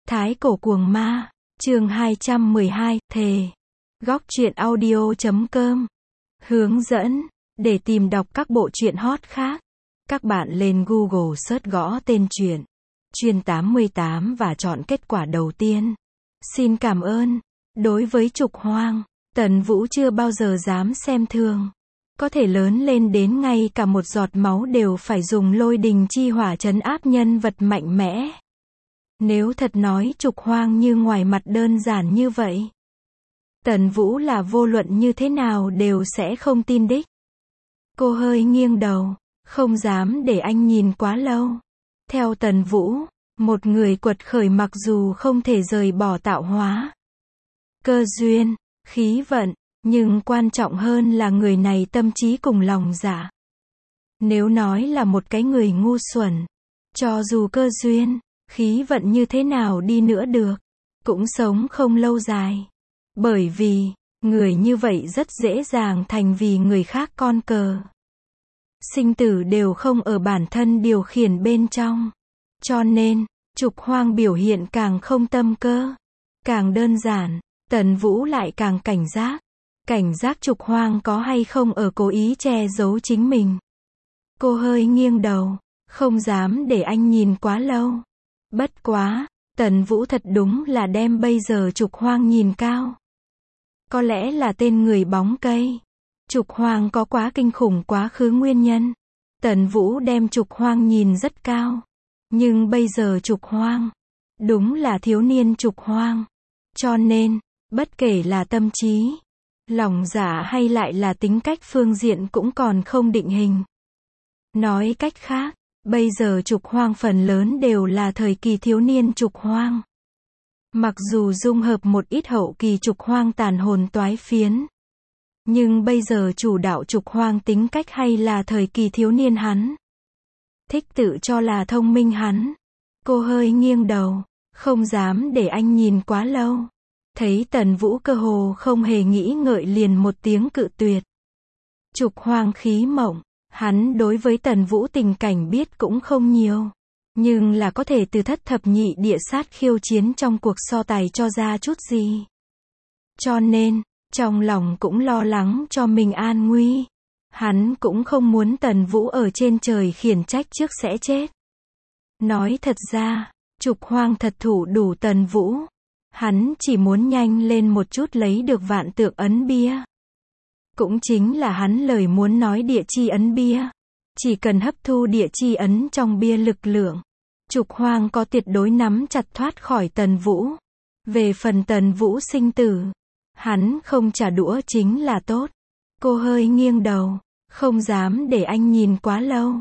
Thái cổ cuồng ma, chương 212, thề. Góc truyện audio.com. Hướng dẫn, để tìm đọc các bộ truyện hot khác, các bạn lên Google search gõ tên truyện Chuyên 88 và chọn kết quả đầu tiên. Xin cảm ơn. Đối với Trục Hoang, Tần Vũ chưa bao giờ dám xem thường. Có thể lớn lên đến ngay cả một giọt máu đều phải dùng lôi đình chi hỏa trấn áp nhân vật mạnh mẽ. Nếu thật nói Trục Hoang như ngoài mặt đơn giản như vậy, Tần Vũ là vô luận như thế nào đều sẽ không tin đích. Cô hơi nghiêng đầu, không dám để anh nhìn quá lâu. Theo Tần Vũ, một người quật khởi mặc dù không thể rời bỏ tạo hóa, cơ duyên, khí vận, nhưng quan trọng hơn là người này tâm trí cùng lòng dạ. Nếu nói là một cái người ngu xuẩn, cho dù cơ duyên, khí vận như thế nào đi nữa được, cũng sống không lâu dài. Bởi vì, người như vậy rất dễ dàng thành vì người khác con cờ. Sinh tử đều không ở bản thân điều khiển bên trong. Cho nên, Trục Hoang biểu hiện càng không tâm cơ, càng đơn giản, Tần Vũ lại càng cảnh giác. Cảnh giác Trục Hoang có hay không ở cố ý che giấu chính mình. Cô hơi nghiêng đầu, không dám để anh nhìn quá lâu. Bất quá, Tần Vũ thật đúng là đem bây giờ Trục Hoang nhìn cao. Có lẽ là tên người bóng cây. Trục Hoang có quá kinh khủng quá khứ nguyên nhân. Tần Vũ đem Trục Hoang nhìn rất cao. Nhưng bây giờ Trục Hoang, đúng là thiếu niên Trục Hoang. Cho nên, bất kể là tâm trí, lòng dạ hay lại là tính cách phương diện cũng còn không định hình. Nói cách khác, bây giờ Trục Hoang phần lớn đều là thời kỳ thiếu niên Trục Hoang. Mặc dù dung hợp một ít hậu kỳ Trục Hoang tàn hồn toái phiến, nhưng bây giờ chủ đạo Trục Hoang tính cách hay là thời kỳ thiếu niên hắn. Thích tự cho là thông minh hắn. Cô hơi nghiêng đầu, không dám để anh nhìn quá lâu. Thấy Tần Vũ cơ hồ không hề nghĩ ngợi liền một tiếng cự tuyệt. Trục Hoang khí mộng, hắn đối với Tần Vũ tình cảnh biết cũng không nhiều. Nhưng là có thể từ thất thập nhị địa sát khiêu chiến trong cuộc so tài cho ra chút gì. Cho nên, trong lòng cũng lo lắng cho mình an nguy. Hắn cũng không muốn Tần Vũ ở trên trời khiển trách trước sẽ chết. Nói thật ra, Trục Hoang thật thủ đủ Tần Vũ. Hắn chỉ muốn nhanh lên một chút lấy được vạn tượng ấn bia. Cũng chính là hắn lời muốn nói địa chi ấn bia. Chỉ cần hấp thu địa chi ấn trong bia lực lượng, Trục Hoang có tuyệt đối nắm chặt thoát khỏi Tần Vũ. Về phần Tần Vũ sinh tử, hắn không trả đũa chính là tốt. Cô hơi nghiêng đầu, không dám để anh nhìn quá lâu.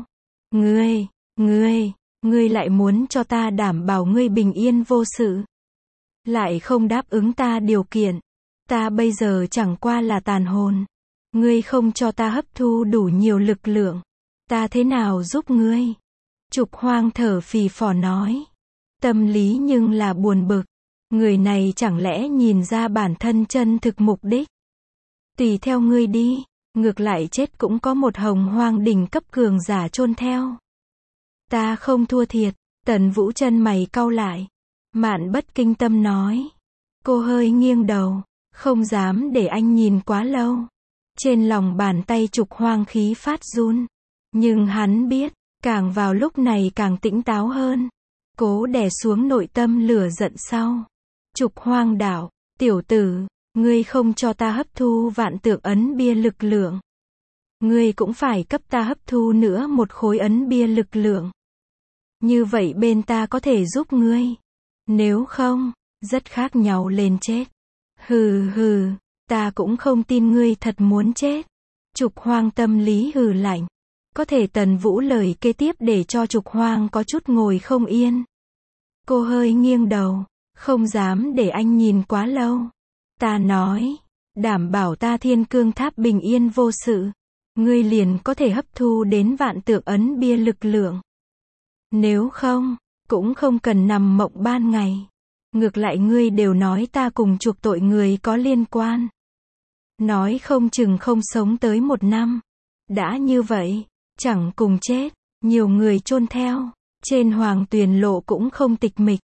Ngươi lại muốn cho ta đảm bảo ngươi bình yên vô sự. Lại không đáp ứng ta điều kiện. Ta bây giờ chẳng qua là tàn hồn. Ngươi không cho ta hấp thu đủ nhiều lực lượng. Ta thế nào giúp ngươi? Trục Hoang thở phì phò nói. Tâm lý nhưng là buồn bực. Người này chẳng lẽ nhìn ra bản thân chân thực mục đích? Tùy theo ngươi đi. Ngược lại chết cũng có một hồng hoang đỉnh cấp cường giả chôn theo. Ta không thua thiệt. Tần Vũ chân mày cau lại. Mạn Bất Kinh Tâm nói. Cô hơi nghiêng đầu, không dám để anh nhìn quá lâu. Trên lòng bàn tay Trục Hoang khí phát run. Nhưng hắn biết, càng vào lúc này càng tỉnh táo hơn. Cố đè xuống nội tâm lửa giận sau. Trục Hoang đạo, tiểu tử, ngươi không cho ta hấp thu vạn tượng ấn bia lực lượng. Ngươi cũng phải cấp ta hấp thu nữa một khối ấn bia lực lượng. Như vậy bên ta có thể giúp ngươi. Nếu không, rất khác nhau lên chết. Hừ, ta cũng không tin ngươi thật muốn chết. Trục Hoang tâm lý hừ lạnh. Có thể Tần Vũ lời kế tiếp để cho Trục Hoang có chút ngồi không yên. Cô hơi nghiêng đầu, không dám để anh nhìn quá lâu. Ta nói, đảm bảo ta Thiên Cương Tháp bình yên vô sự. Ngươi liền có thể hấp thu đến vạn tượng ấn bia lực lượng. Nếu không, cũng không cần nằm mộng ban ngày. Ngược lại ngươi đều nói ta cùng chuộc tội người có liên quan. Nói không chừng không sống tới 1 năm. Đã như vậy, chẳng cùng chết, nhiều người chôn theo. Trên Hoàng Tuyền Lộ cũng không tịch mịch.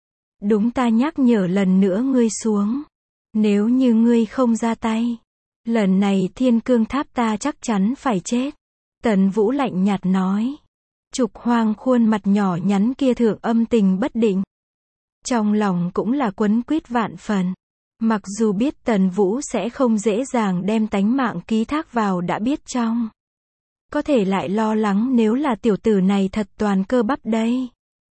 Đúng, ta nhắc nhở lần nữa ngươi xuống. Nếu như ngươi không ra tay, lần này thiên cương tháp ta chắc chắn phải chết. Tần Vũ lạnh nhạt nói. Trục Hoang khuôn mặt nhỏ nhắn kia thượng âm tình bất định. Trong lòng cũng là quấn quýt vạn phần. Mặc dù biết Tần Vũ sẽ không dễ dàng đem tánh mạng ký thác vào đã biết trong. Có thể lại lo lắng nếu là tiểu tử này thật toàn cơ bắp đây.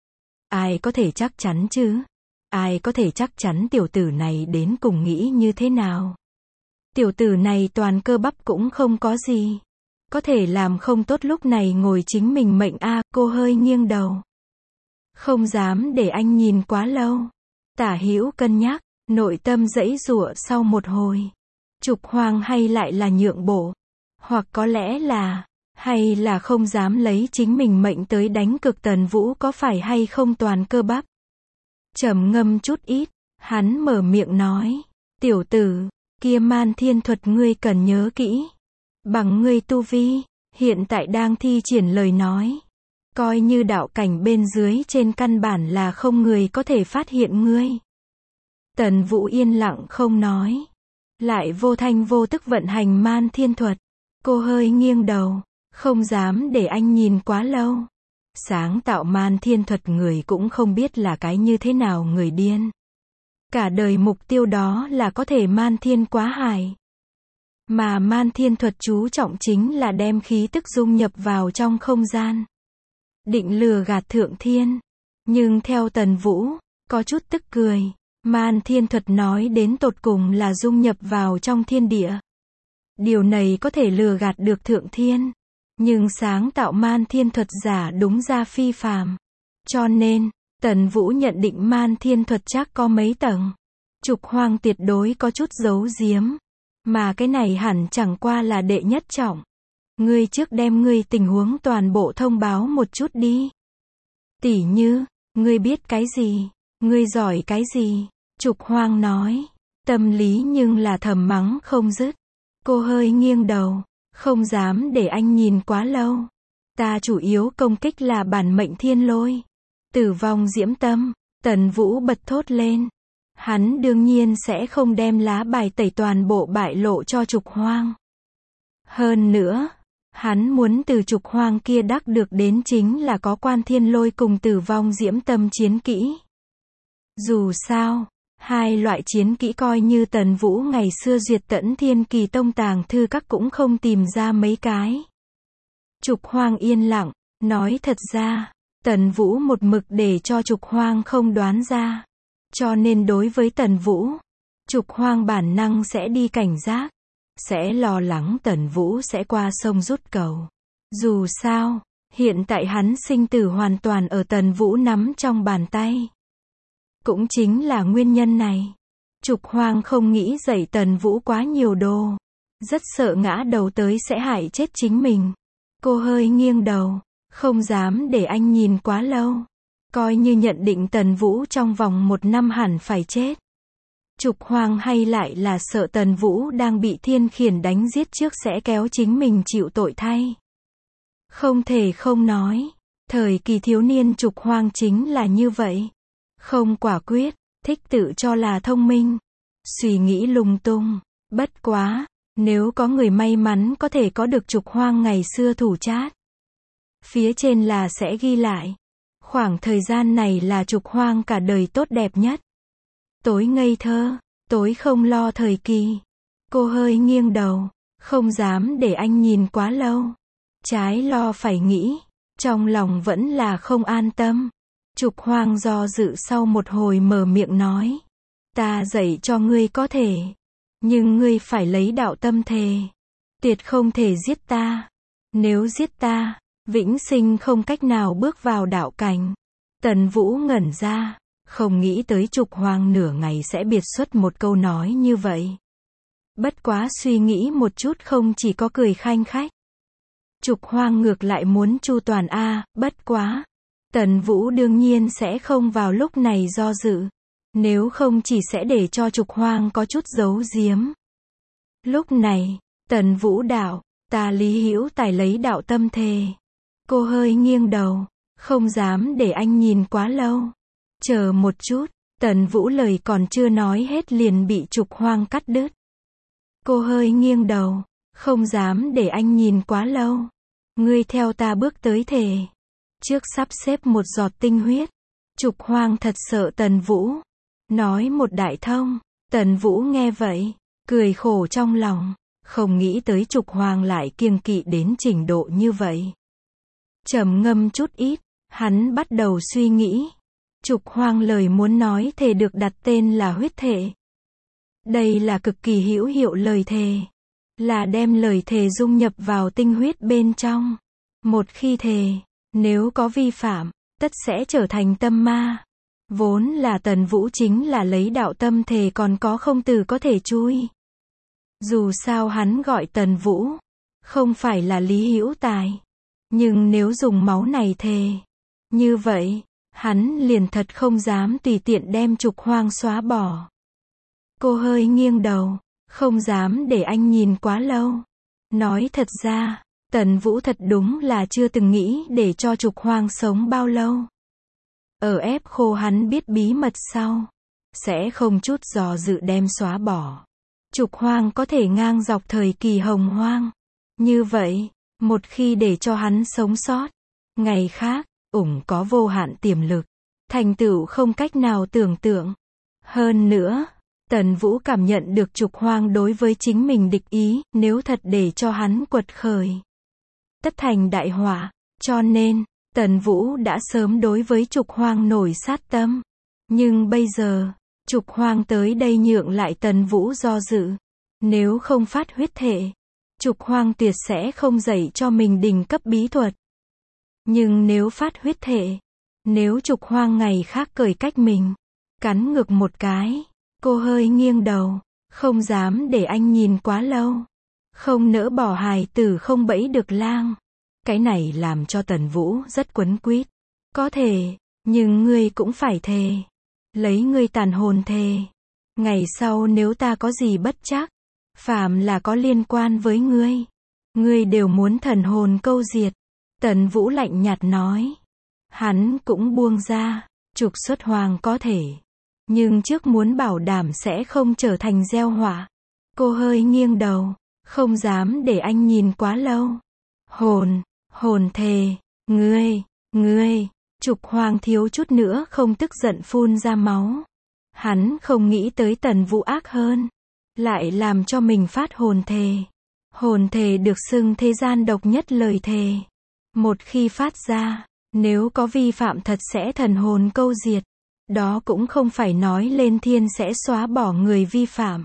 Ai có thể chắc chắn chứ? Ai có thể chắc chắn tiểu tử này đến cùng nghĩ như thế nào? Tiểu tử này toàn cơ bắp cũng không có gì. Có thể làm không tốt lúc này ngồi chính mình mệnh a. Cô hơi nghiêng đầu. Không dám để anh nhìn quá lâu. Tả hữu cân nhắc, nội tâm giãy giụa sau một hồi. Trục Hoang hay lại là nhượng bộ, hoặc có lẽ là, hay là không dám lấy chính mình mệnh tới đánh cực Tần Vũ có phải hay không toàn cơ bắp. Trầm ngâm chút ít, hắn mở miệng nói, tiểu tử, kia man thiên thuật ngươi cần nhớ kỹ. Bằng ngươi tu vi, hiện tại đang thi triển lời nói. Coi như đạo cảnh bên dưới trên căn bản là không người có thể phát hiện ngươi. Tần Vũ yên lặng không nói. Lại vô thanh vô tức vận hành man thiên thuật. Cô hơi nghiêng đầu, không dám để anh nhìn quá lâu. Sáng tạo man thiên thuật người cũng không biết là cái như thế nào người điên. Cả đời mục tiêu đó là có thể man thiên quá hải. Mà man thiên thuật chú trọng chính là đem khí tức dung nhập vào trong không gian. Định lừa gạt thượng thiên. Nhưng theo Tần Vũ, có chút tức cười. Man thiên thuật nói đến tột cùng là dung nhập vào trong thiên địa. Điều này có thể lừa gạt được thượng thiên. Nhưng sáng tạo man thiên thuật giả đúng ra phi phàm. Cho nên, Tần Vũ nhận định man thiên thuật chắc có mấy tầng. Trục Hoang tuyệt đối có chút giấu giếm. Mà cái này hẳn chẳng qua là đệ nhất trọng. Ngươi trước đem ngươi tình huống toàn bộ thông báo một chút đi. Tỉ như, ngươi biết cái gì? Ngươi giỏi cái gì? Trục Hoang nói. Tâm lý nhưng là thầm mắng không dứt. Cô hơi nghiêng đầu. Không dám để anh nhìn quá lâu. Ta chủ yếu công kích là bản mệnh thiên lôi. Tử vong diễm tâm. Tần Vũ bật thốt lên. Hắn đương nhiên sẽ không đem lá bài tẩy toàn bộ bại lộ cho Trục Hoang. Hơn nữa, hắn muốn từ Trục Hoang kia đắc được đến chính là có quan thiên lôi cùng tử vong diễm tâm chiến kỹ. Dù sao, hai loại chiến kỹ coi như Tần Vũ ngày xưa duyệt Tẫn Thiên Kỳ Tông tàng thư các cũng không tìm ra mấy cái. Trục Hoang yên lặng, nói thật ra, Tần Vũ một mực để cho Trục Hoang không đoán ra. Cho nên đối với Tần Vũ, Trục Hoang bản năng sẽ đi cảnh giác. Sẽ lo lắng Tần Vũ sẽ qua sông rút cầu. Dù sao, hiện tại hắn sinh tử hoàn toàn ở Tần Vũ nắm trong bàn tay. Cũng chính là nguyên nhân này. Trục Hoang không nghĩ dạy Tần Vũ quá nhiều đồ. Rất sợ ngã đầu tới sẽ hại chết chính mình. Cô hơi nghiêng đầu, không dám để anh nhìn quá lâu. Coi như nhận định Tần Vũ trong vòng 1 năm hẳn phải chết. Trục Hoang hay lại là sợ Tần Vũ đang bị thiên khiển đánh giết trước sẽ kéo chính mình chịu tội thay. Không thể không nói, thời kỳ thiếu niên Trục Hoang chính là như vậy. Không quả quyết, thích tự cho là thông minh, suy nghĩ lung tung. Bất quá, nếu có người may mắn có thể có được Trục Hoang ngày xưa thủ chát. Phía trên là sẽ ghi lại. Khoảng thời gian này là Trục Hoang cả đời tốt đẹp nhất. Tối ngây thơ, tối không lo thời kỳ. Cô hơi nghiêng đầu, không dám để anh nhìn quá lâu. Trái lo phải nghĩ, trong lòng vẫn là không an tâm. Trục Hoang do dự sau một hồi mở miệng nói. Ta dạy cho ngươi có thể. Nhưng ngươi phải lấy đạo tâm thề. Tuyệt không thể giết ta. Nếu giết ta, vĩnh sinh không cách nào bước vào đạo cảnh. Tần Vũ ngẩn ra. Không nghĩ tới Trục Hoang nửa ngày sẽ biệt xuất một câu nói như vậy. Bất quá suy nghĩ một chút không chỉ có cười khanh khách. Trục Hoang ngược lại muốn chu toàn bất quá. Tần Vũ đương nhiên sẽ không vào lúc này do dự. Nếu không chỉ sẽ để cho Trục Hoang có chút giấu giếm. Lúc này, Tần Vũ đạo, ta Lý Hữu Tài lấy đạo tâm thề. Cô hơi nghiêng đầu, không dám để anh nhìn quá lâu. Chờ một chút, Tần Vũ lời còn chưa nói hết liền bị Trục Hoang cắt đứt. Cô hơi nghiêng đầu, không dám để anh nhìn quá lâu. Ngươi theo ta bước tới thề. Trước sắp xếp một giọt tinh huyết. Trục Hoang thật sợ Tần Vũ. Nói một đại thông. Tần Vũ nghe vậy, cười khổ trong lòng. Không nghĩ tới Trục Hoang lại kiêng kỵ đến trình độ như vậy. Trầm ngâm chút ít, hắn bắt đầu suy nghĩ. Trục Hoang lời muốn nói thề được đặt tên là huyết thệ. Đây là cực kỳ hữu hiệu lời thề. Là đem lời thề dung nhập vào tinh huyết bên trong. Một khi thề, nếu có vi phạm, tất sẽ trở thành tâm ma. Vốn là Tần Vũ chính là lấy đạo tâm thề còn có không từ có thể chui. Dù sao hắn gọi Tần Vũ, không phải là Lý Hữu Tài. Nhưng nếu dùng máu này thề, như vậy, hắn liền thật không dám tùy tiện đem Trục Hoang xóa bỏ. Cô hơi nghiêng đầu, không dám để anh nhìn quá lâu. Nói thật ra, Tần Vũ thật đúng là chưa từng nghĩ để cho Trục Hoang sống bao lâu. Ở ép khô hắn biết bí mật sau, sẽ không chút do dự đem xóa bỏ. Trục Hoang có thể ngang dọc thời kỳ hồng hoang. Như vậy, một khi để cho hắn sống sót, ngày khác, có vô hạn tiềm lực, thành tựu không cách nào tưởng tượng. Hơn nữa, Tần Vũ cảm nhận được Trục Hoang đối với chính mình địch ý, nếu thật để cho hắn quật khởi, tất thành đại họa, cho nên, Tần Vũ đã sớm đối với Trục Hoang nổi sát tâm. Nhưng bây giờ, Trục Hoang tới đây nhượng lại Tần Vũ do dự. Nếu không phát huyết thệ, Trục Hoang tuyệt sẽ không dạy cho mình đỉnh cấp bí thuật. Nhưng nếu phát huyết thệ, nếu Trục Hoang ngày khác cởi cách mình, cắn ngược một cái, cô hơi nghiêng đầu, không dám để anh nhìn quá lâu. Không nỡ bỏ hài tử không bẫy được lang. Cái này làm cho Tần Vũ rất quấn quýt. Có thể, nhưng ngươi cũng phải thề. Lấy ngươi tàn hồn thề. Ngày sau nếu ta có gì bất trắc, phàm là có liên quan với ngươi đều muốn thần hồn câu diệt. Tần Vũ lạnh nhạt nói. Hắn cũng buông ra, trục xuất Hoang có thể. Nhưng trước muốn bảo đảm sẽ không trở thành gieo họa. Cô hơi nghiêng đầu, không dám để anh nhìn quá lâu. Hồn thề, ngươi, Trục Hoang thiếu chút nữa không tức giận phun ra máu. Hắn không nghĩ tới Tần Vũ ác hơn, lại làm cho mình phát hồn thề. Hồn thề được xưng thế gian độc nhất lời thề. Một khi phát ra, nếu có vi phạm thật sẽ thần hồn câu diệt. Đó cũng không phải nói lên thiên sẽ xóa bỏ người vi phạm,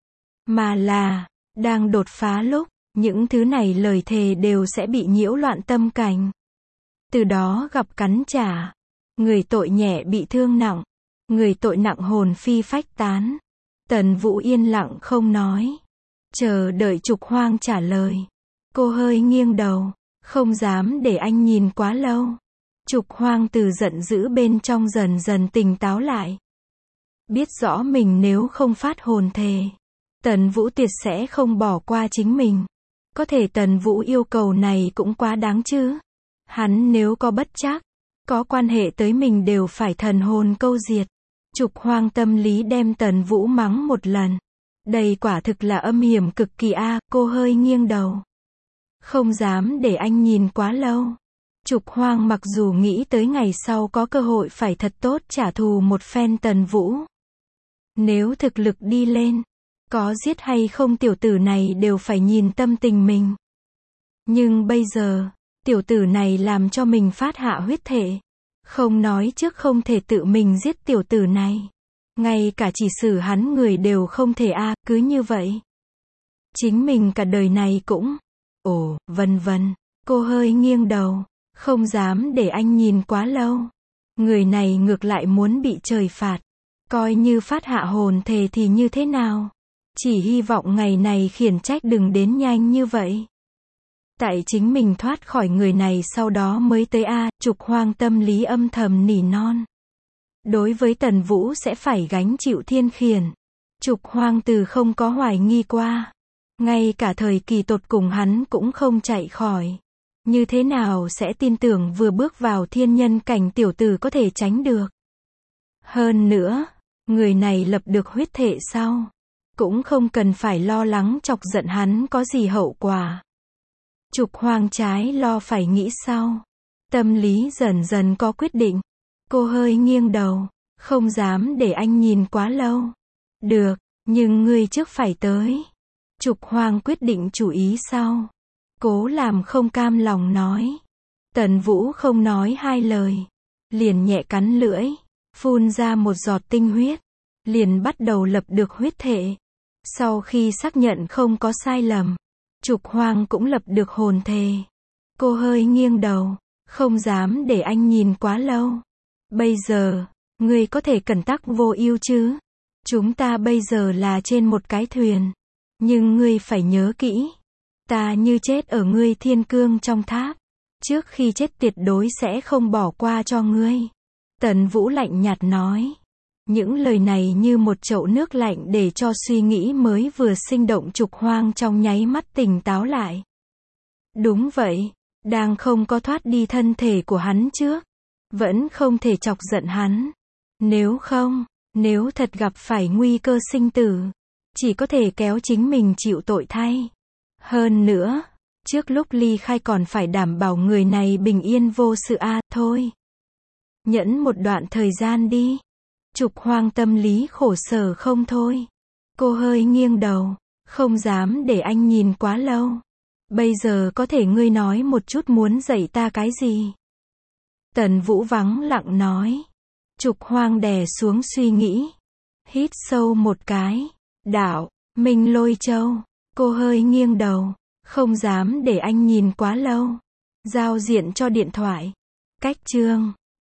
mà là, đang đột phá lúc, những thứ này lời thề đều sẽ bị nhiễu loạn tâm cảnh. Từ đó gặp cắn trả. Người tội nhẹ bị thương nặng. Người tội nặng hồn phi phách tán. Tần Vũ yên lặng không nói. Chờ đợi Trục Hoang trả lời. Cô hơi nghiêng đầu, không dám để anh nhìn quá lâu. Trục Hoang từ giận dữ bên trong dần dần tỉnh táo lại. Biết rõ mình nếu không phát hồn thề, Tần Vũ tuyệt sẽ không bỏ qua chính mình. Có thể Tần Vũ yêu cầu này cũng quá đáng chứ. Hắn nếu có bất trắc, có quan hệ tới mình đều phải thần hồn câu diệt. Trục Hoang tâm lý đem Tần Vũ mắng một lần. Đây quả thực là âm hiểm cực kỳ a. Cô hơi nghiêng đầu, không dám để anh nhìn quá lâu. Trục Hoang mặc dù nghĩ tới ngày sau có cơ hội phải thật tốt trả thù một phen Tần Vũ. Nếu thực lực đi lên, có giết hay không tiểu tử này đều phải nhìn tâm tình mình. Nhưng bây giờ, tiểu tử này làm cho mình phát hạ huyết thệ. Không nói trước không thể tự mình giết tiểu tử này. Ngay cả chỉ xử hắn người đều không thể a. Cứ như vậy, chính mình cả đời này cũng, vân vân. Cô hơi nghiêng đầu, không dám để anh nhìn quá lâu. Người này ngược lại muốn bị trời phạt. Coi như phát hạ hồn thề thì như thế nào? Chỉ hy vọng ngày này khiển trách đừng đến nhanh như vậy. Tại chính mình thoát khỏi người này sau đó mới tới a. Trục Hoang tâm lý âm thầm nỉ non. Đối với Tần Vũ sẽ phải gánh chịu thiên khiển. Trục Hoang từ không có hoài nghi qua. Ngay cả thời kỳ tột cùng hắn cũng không chạy khỏi. Như thế nào sẽ tin tưởng vừa bước vào thiên nhân cảnh tiểu tử có thể tránh được. Hơn nữa, Người này lập được huyết thệ sau, cũng không cần phải lo lắng chọc giận hắn có gì hậu quả. Trục Hoang trái lo phải nghĩ sau. Tâm lý dần dần có quyết định. Cô hơi nghiêng đầu, không dám để anh nhìn quá lâu. Được, nhưng ngươi trước phải tới. Trục Hoang quyết định chủ ý sau. Cố làm không cam lòng nói. Tần Vũ không nói hai lời, liền nhẹ cắn lưỡi, phun ra một giọt tinh huyết, liền bắt đầu lập được huyết thệ. Sau khi xác nhận không có sai lầm, Trục Hoang cũng lập được hồn thề. Cô hơi nghiêng đầu, không dám để anh nhìn quá lâu. Bây giờ, ngươi có thể cẩn tắc vô ưu chứ? Chúng ta bây giờ là trên một cái thuyền. Nhưng ngươi phải nhớ kỹ. Ta như chết ở ngươi thiên cương trong tháp. Trước khi chết tuyệt đối sẽ không bỏ qua cho ngươi. Tần Vũ lạnh nhạt nói. Những lời này như một chậu nước lạnh để cho suy nghĩ mới vừa sinh động Trục Hoang trong nháy mắt tỉnh táo lại. Đúng vậy, đang không có thoát đi thân thể của hắn trước. Vẫn không thể chọc giận hắn. Nếu không, nếu thật gặp phải nguy cơ sinh tử, chỉ có thể kéo chính mình chịu tội thay. Hơn nữa, trước lúc ly khai còn phải đảm bảo người này bình yên vô sự thôi. Nhẫn một đoạn thời gian đi. Trục Hoang tâm lý khổ sở không thôi. Cô hơi nghiêng đầu, không dám để anh nhìn quá lâu. Bây giờ có thể ngươi nói một chút muốn dạy ta cái gì? Tần Vũ vắng lặng nói. Trục Hoang đè xuống suy nghĩ. Hít sâu một cái. Đạo, Minh Lôi Châu. Cô hơi nghiêng đầu, không dám để anh nhìn quá lâu. Giao diện cho điện thoại. Cách chương